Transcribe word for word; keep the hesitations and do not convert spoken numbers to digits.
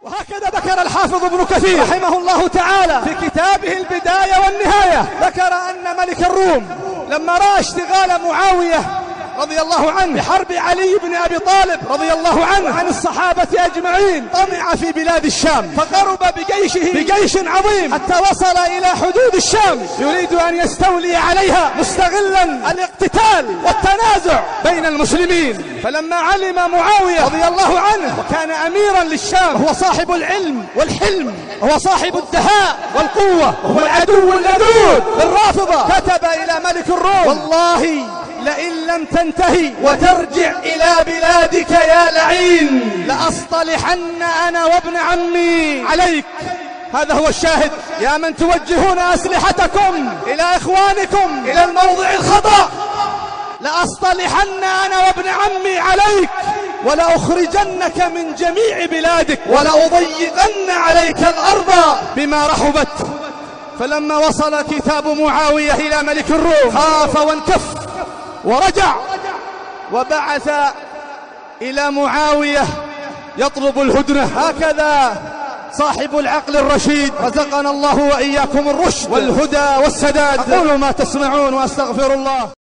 وهكذا ذكر الحافظ ابن كثير رحمه الله تعالى في كتابه البداية والنهاية، ذكر أن ملك الروم لما رأى اشتغال معاوية رضي الله عنه بحرب علي بن أبي طالب رضي الله عنه عن الصحابة أجمعين، طمع في بلاد الشام فقرب بجيشه بجيش عظيم حتى وصل إلى حدود الشام، يريد أن يستولي عليها مستغلا الاقتتال والتنازع بين المسلمين. فلما علم معاوية رضي الله عنه وكان أميرا للشام، هو صاحب العلم والحلم، هو صاحب الدهاء والقوة، هو العدو اللدود للرافضة، كتب إلى ملك الروم: والله لئن لم تنتهي وترجع إلى بلادك يا لعين لأصطلحن أنا وابن عمي عليك. هذا هو الشاهد. يا من توجهون أسلحتكم إلى إخوانكم إلى الموضع الخطأ، لأصطلحن أنا وابن عمي عليك ولأخرجنك من جميع بلادك ولأضيقن عليك الأرض بما رحبت. فلما وصل كتاب معاوية إلى ملك الروم خاف وانكف ورجع وبعث إلى معاوية يطلب الهدنة. هكذا صاحب العقل الرشيد، رزقنا الله وإياكم الرشد والهدى والسداد. أقول ما تسمعون وأستغفر الله.